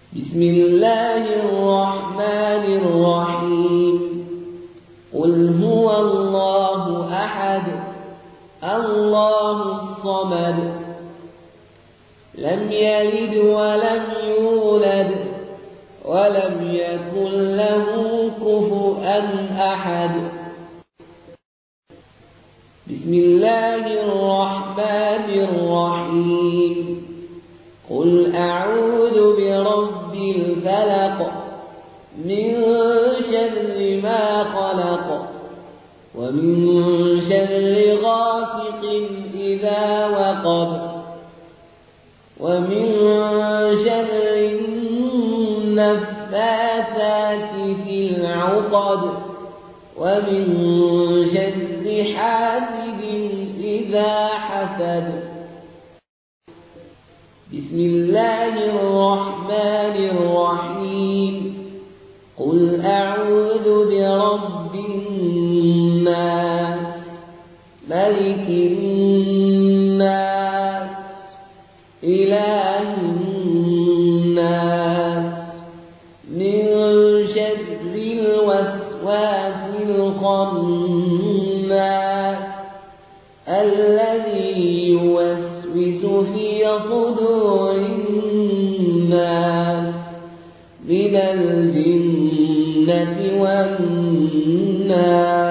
بسم الله الرحمن الرحيم. قل هو الله أحد الله الصمد لم يلد ولم يولد ولم يكن له كفؤا أحد. بسم الله الرحمن الرحيم. قل أعوذ برب الفلق من شر ما خلق ومن شر غاسق إذا وقب ومن شر النفاثات في العقد ومن شر حاسد إذا حسد. بسم الله الرحمن الرحيم. قل أعوذ برب الناس ملك الناس إله الناس من شر الوسواس الخناس الذي يوسوس في صدور الناس من الجنة والناس.